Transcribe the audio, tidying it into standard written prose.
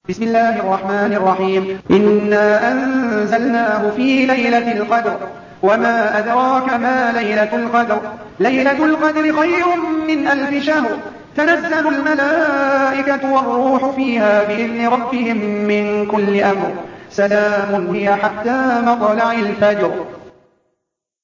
بسم الله الرحمن الرحيم إنا أنزلناه في ليلة القدر وما أدراك ما ليلة القدر ليلة القدر خير من 1000 شهر تنزل الملائكة والروح فيها بإذن ربهم من كل أمر سلام هي حتى مطلع الفجر